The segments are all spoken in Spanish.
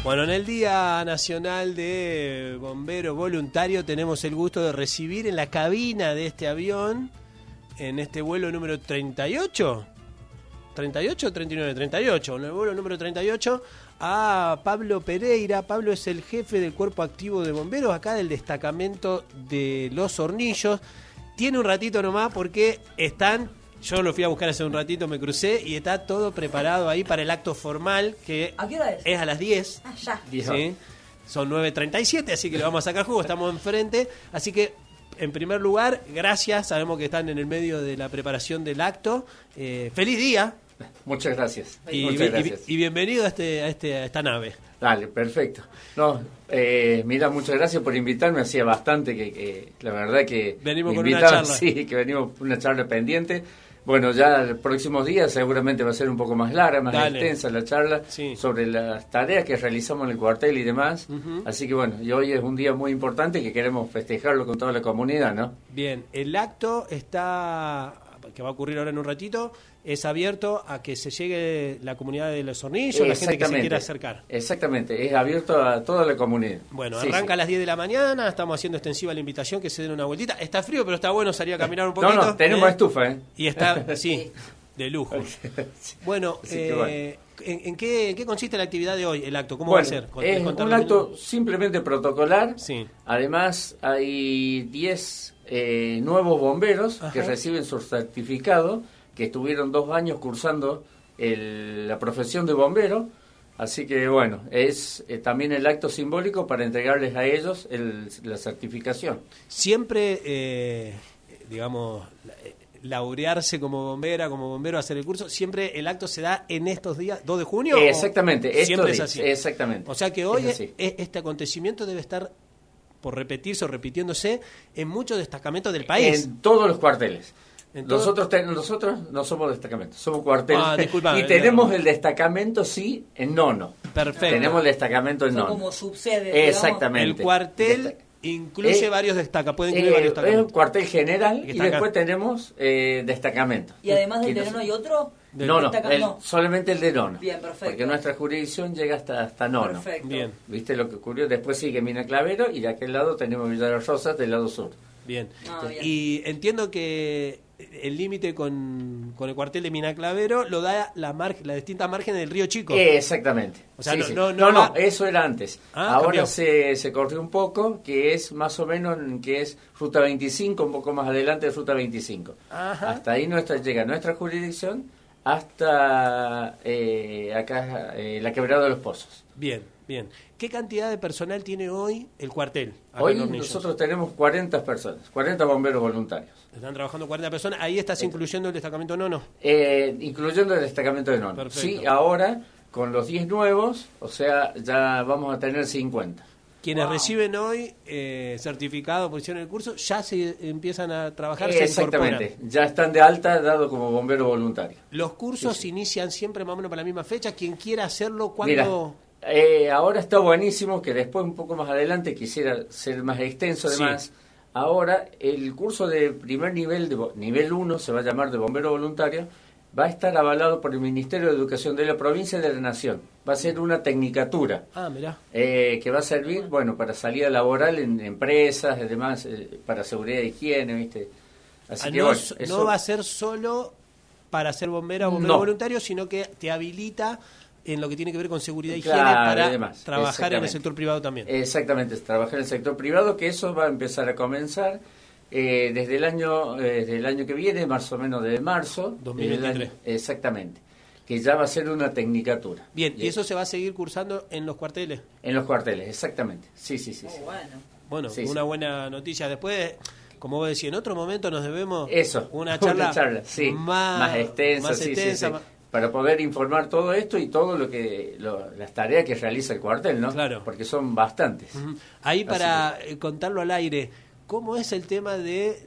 Bueno, en el Día Nacional de Bombero Voluntario tenemos el gusto de recibir en la cabina de este avión, en este vuelo número 38, 38 o 39, 38, en el vuelo número 38, a Pablo Pereira. Pablo es el jefe del Cuerpo Activo de Bomberos, acá del destacamento de Los Hornillos. Tiene un ratito nomás porque yo lo fui a buscar hace un ratito, me crucé y está todo preparado ahí para el acto formal, que ¿A qué hora es? Es a las 10. Ah, ya. ¿Sí? Son 9:37, así que le vamos a sacar jugo, estamos enfrente. Así que, en primer lugar, gracias, sabemos que están en el medio de la preparación del acto. ¡Feliz día! Muchas gracias. Muchas gracias. Y bienvenido a esta nave. Dale, perfecto. Mira, muchas gracias por invitarme. Hacía bastante que la verdad que venimos me con invitaban, una charla. Sí, que venimos con una charla pendiente. Bueno, ya los próximos días seguramente va a ser un poco más larga, más extensa la charla sobre las tareas que realizamos en el cuartel y demás. Así que bueno, y hoy es un día muy importante que queremos festejarlo con toda la comunidad, ¿no? Bien, el acto que va a ocurrir ahora en un ratito, es abierto a que se llegue la comunidad de Los Hornillos, la gente que se quiera acercar. Exactamente, es abierto a toda la comunidad. Bueno, arranca a las 10 de la mañana, estamos haciendo extensiva la invitación, que se den una vueltita. Está frío, pero está bueno salir a caminar un poquito. No, tenemos estufa, ¿eh? Y está, sí, de lujo. Bueno, ¿en qué consiste la actividad de hoy, el acto? ¿Cómo va a ser? Es un acto simplemente protocolar. Sí. Además, hay 10 nuevos bomberos que reciben su certificado, que estuvieron 2 años cursando la profesión de bombero. Así que bueno, es también el acto simbólico para entregarles a ellos la certificación. Siempre, laurearse como bombero, hacer el curso, siempre el acto se da en estos días, 2 de junio. Exactamente, siempre es así. Exactamente. O sea que hoy este acontecimiento debe estar por repetirse o repitiéndose en muchos destacamentos del país. En todos los cuarteles. Nosotros no somos destacamentos, somos cuarteles. Disculpame, y tenemos el destacamento, en Nono. Perfecto. Tenemos el destacamento en Nono. Como subsede. Exactamente. El cuartel incluye varios pueden incluir varios destacamentos. Es un cuartel general y después tenemos destacamentos. ¿Y además del de Nono hay otro? No, solamente el de Nono. Bien, perfecto. Porque nuestra jurisdicción llega hasta Nono. Perfecto. Bien. ¿Viste lo que ocurrió? Después sigue Mina Clavero y de aquel lado tenemos Villa de las Rosas del lado sur. Bien. Bien. Y entiendo que el límite con el cuartel de Mina Clavero lo da la distinta margen del Río Chico. Exactamente. O sea, no, eso era antes. Ahora cambió. se corrió un poco, que es más o menos que es Ruta 25, un poco más adelante de Ruta 25. Ajá. Hasta ahí llega nuestra jurisdicción, hasta acá la Quebrada de los Pozos. Bien. ¿Qué cantidad de personal tiene hoy el cuartel? Hoy nosotros tenemos 40 personas, 40 bomberos voluntarios. Están trabajando 40 personas. ¿Ahí estás incluyendo el destacamento Nono? Incluyendo el destacamento de Nono. Perfecto. Sí, ahora con los 10 nuevos, o sea, ya vamos a tener 50. Quienes reciben hoy certificado por hicieron el curso, ya se empiezan a trabajar, exactamente, ya están de alta dado como bombero voluntario. ¿Los cursos se inician siempre más o menos para la misma fecha? Quien quiera hacerlo, ¿cuándo? Mira, ahora está buenísimo, que después un poco más adelante quisiera ser más extenso además. Ahora el curso de primer nivel, nivel 1, se va a llamar de bombero voluntario, va a estar avalado por el Ministerio de Educación de la provincia y de la Nación. Va a ser una tecnicatura. Mirá. Que va a servir, para salida laboral en empresas, además, para seguridad y higiene, ¿viste? Así que, no va a ser solo para ser bombero voluntario, sino que te habilita en lo que tiene que ver con seguridad y higiene para trabajar en el sector privado también. Exactamente, trabajar en el sector privado, que eso va a empezar a comenzar desde el año que viene, más o menos de marzo 2023. Exactamente, que ya va a ser una tecnicatura. Bien, ¿y eso se va a seguir cursando en los cuarteles? En los cuarteles, exactamente. Sí. Bueno, una buena noticia. Después, como vos decís, en otro momento nos debemos una charla más extensa. Para poder informar todo esto y todo las tareas que realiza el cuartel, ¿no? Claro. Porque son bastantes. Ahí para contarlo al aire, ¿cómo es el tema de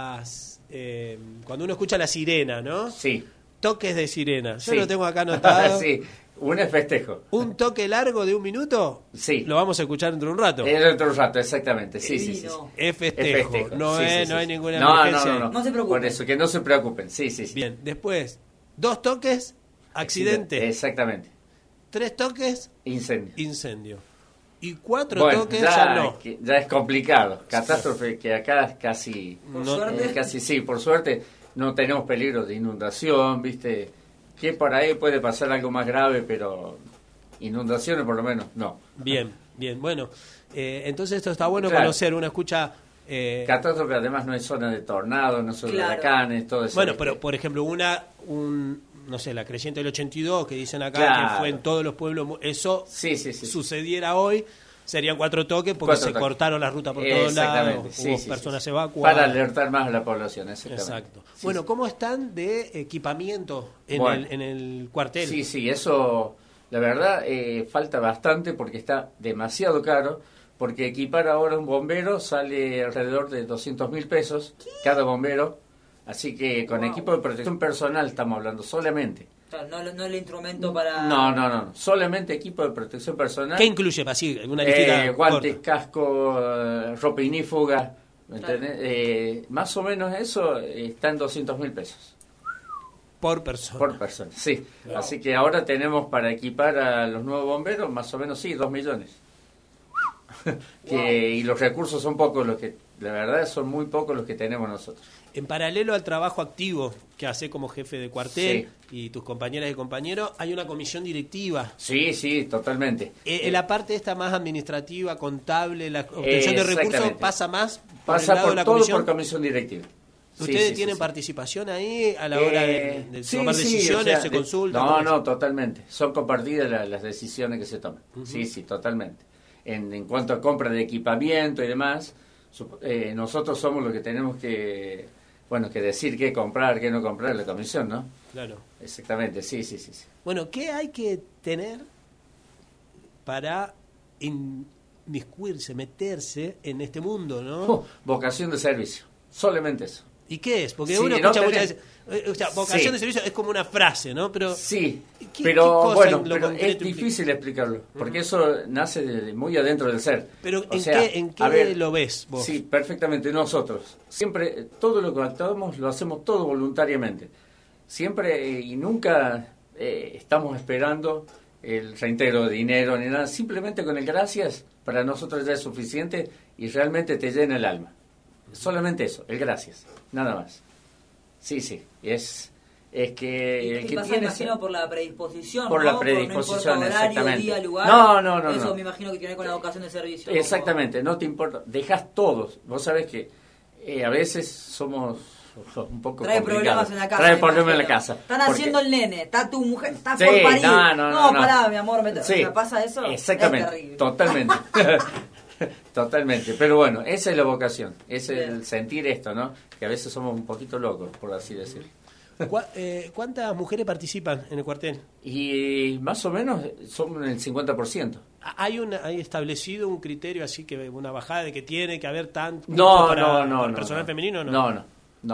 cuando uno escucha la sirena, ¿no? Sí. Toques de sirena. Yo lo tengo acá anotado. Sí, un festejo. ¿Un toque largo de 1 minuto? Sí. Lo vamos a escuchar dentro de un rato. Dentro de un rato, exactamente. Sí. Es festejo. No hay ninguna emergencia. No se preocupen. Por eso, que no se preocupen. Sí. Bien, después, 2 toques, accidente. Exactamente. 3 toques, incendio. Y 4 toques ya no. Ya es complicado. Catástrofe que acá casi... sí, por suerte no tenemos peligro de inundación, ¿viste? Que por ahí puede pasar algo más grave, pero inundaciones por lo menos no. Bien. Bueno, entonces esto está bueno conocer, uno escucha... Catástrofe además no es zona de tornados, no son huracanes, todo eso. Bueno, pero por ejemplo, no sé, la creciente del 82 que dicen acá que fue en todos los pueblos, eso sucediera hoy, serían 4 toques porque se cortaron las rutas por todos lados, hubo personas evacuadas. Para alertar más a la población, exacto. Bueno, ¿cómo están de equipamiento en el cuartel? Sí, eso la verdad falta bastante porque está demasiado caro, porque equipar ahora un bombero sale alrededor de 200.000 pesos cada bombero. Así que con equipo de protección personal estamos hablando solamente. No el instrumento para... No. Solamente equipo de protección personal. ¿Qué incluye? Así, una listita guantes, casco, ropa ignífuga. Más o menos eso está en 200.000 pesos. Por persona. Por persona, sí. Wow. Así que ahora tenemos para equipar a los nuevos bomberos, más o menos, 2 millones. Y los recursos son pocos los que... La verdad son muy pocos los que tenemos nosotros. En paralelo al trabajo activo que hace como jefe de cuartel y tus compañeras y compañeros, hay una comisión directiva. Sí, totalmente. La parte esta más administrativa, contable, la obtención de recursos, pasa más por el lado de la comisión. Por comisión directiva. ¿Ustedes tienen participación ahí a la hora de tomar decisiones, se consultan? No, totalmente. Son compartidas las decisiones que se toman. Sí, totalmente. En cuanto a compra de equipamiento y demás... nosotros somos los que tenemos que decir qué comprar, qué no comprar, la comisión, ¿no? Claro. Exactamente, sí. Bueno, ¿qué hay que tener para inmiscuirse, meterse en este mundo, no? Vocación de servicio, solamente eso. ¿Y qué es? Porque uno escucha muchas veces, vocación de servicio es como una frase, ¿no? Pero pero es difícil explicarlo, porque eso nace de muy adentro del ser. Pero ¿en qué lo ves vos? Sí, perfectamente. Nosotros siempre, todo lo que actuamos lo hacemos todo voluntariamente. Siempre y nunca estamos esperando el reintegro de dinero ni nada. Simplemente con el gracias para nosotros ya es suficiente y realmente te llena el alma. Solamente eso, el gracias, nada más. Sí, es que el que pasa, tiene... imagino, por la predisposición, por la predisposición, no horario, exactamente. Día, lugar, no. Eso me imagino que tiene con la vocación de servicio. Exactamente, no te importa, dejas todos. Vos sabés que a veces somos un poco Trae complicados. Problemas en la casa. Trae problemas en la casa. Están haciendo el nene, está tu mujer, está por parir. No, pará, mi amor, ¿me pasa eso? Exactamente, es terrible. Totalmente. Totalmente, pero bueno, esa es la vocación, es el sentir esto, ¿no? Que a veces somos un poquito locos, por así decirlo. ¿Cuántas mujeres participan en el cuartel? Y más o menos son el 50%. ¿Hay establecido un criterio así, que una bajada de que tiene que haber tanto para personal femenino? No.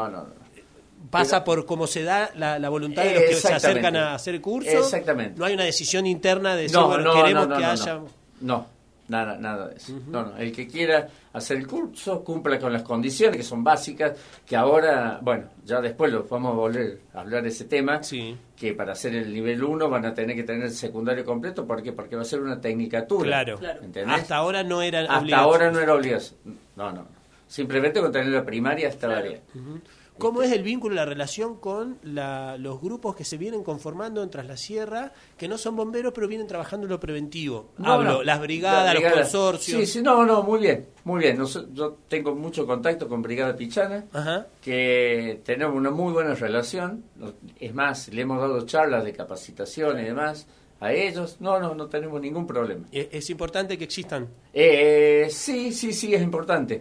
¿Pasa por cómo se da la voluntad de los que se acercan a hacer el curso? Exactamente. ¿No hay una decisión interna de decir, queremos que haya...? No. Nada de eso. No. El que quiera hacer el curso cumpla con las condiciones que son básicas, que ahora, ya después lo vamos a volver a hablar de ese tema, que para hacer el nivel 1 van a tener que tener el secundario completo. ¿Por qué? Porque va a ser una tecnicatura. Claro. ¿Entendés? Hasta ahora no era obligatorio. Hasta ahora no era obligatorio. No. Simplemente con tener la primaria estaba bien. ¿Cómo es el vínculo, la relación con los grupos que se vienen conformando en Tras la Sierra, que no son bomberos, pero vienen trabajando en lo preventivo? Las brigadas, los consorcios. Sí, muy bien. Yo tengo mucho contacto con Brigada Pichana, que tenemos una muy buena relación. Es más, le hemos dado charlas de capacitación y demás a ellos. No tenemos ningún problema. ¿Es importante que existan? Sí, es importante.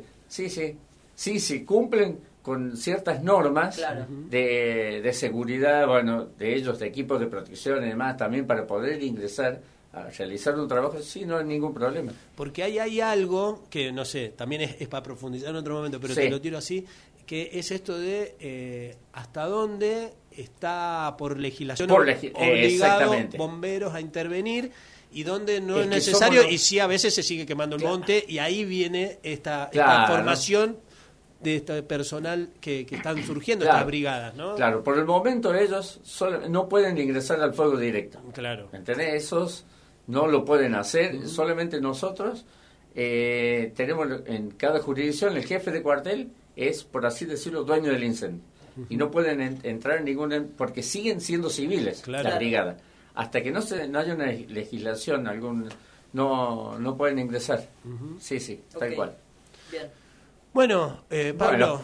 Sí, cumplen con ciertas normas de seguridad, de ellos, de equipos de protección y demás, también para poder ingresar a realizar un trabajo, no hay ningún problema. Porque hay algo que, no sé, también es para profundizar en otro momento, pero te lo tiro así, que es esto de hasta dónde está por legislación obligado bomberos a intervenir y dónde no es necesario, y sí a veces se sigue quemando el monte, y ahí viene esta formación de este personal que están surgiendo, estas brigadas, ¿no? Claro, por el momento ellos no pueden ingresar al fuego directo. Claro. ¿Entendés? Esos no lo pueden hacer, solamente nosotros tenemos en cada jurisdicción el jefe de cuartel es, por así decirlo, dueño del incendio. Y no pueden entrar en ninguna, porque siguen siendo civiles la brigada. Hasta que no haya una legislación, no pueden ingresar. Sí, tal cual. Bien. Bueno, Pablo,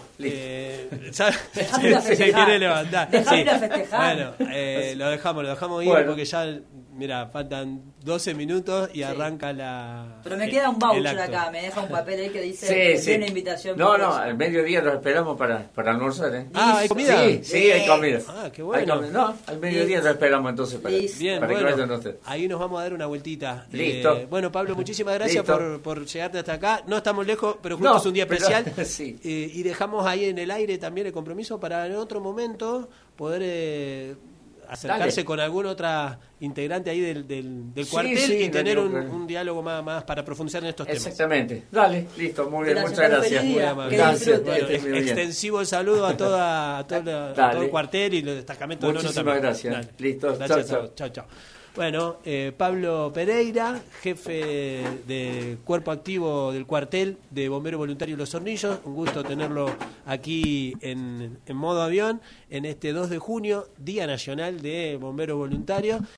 se quiere levantar. Dejame ir a festejar. Bueno, lo dejamos ir porque ya, mira, faltan 12 minutos y arranca la... Pero me queda un voucher acá, me deja un papel ahí que dice una invitación. No, al mediodía lo esperamos para almorzar, ¿eh? ¿hay comida? Sí, hay comida. Qué bueno. No, al mediodía lo esperamos entonces para que vayan ustedes. Ahí nos vamos a dar una vueltita. Listo. Bueno, Pablo, muchísimas gracias por llegarte hasta acá. No estamos lejos, pero justo es un día especial. Sí. Y dejamos ahí en el aire también el compromiso para en otro momento poder acercarse con alguna otra integrante ahí del cuartel y tener un diálogo más para profundizar en estos temas. Exactamente. Dale, listo, muy bien, muchas gracias. Muy amable. Gracias. Bueno, extensivo el saludo a todo el cuartel y los destacamentos de Muchísimas gracias. Dale. Listo, chao. Bueno, Pablo Pereira, jefe de cuerpo activo del cuartel de Bomberos Voluntarios Los Hornillos, un gusto tenerlo aquí en modo avión en este 2 de junio, Día Nacional de Bomberos Voluntarios.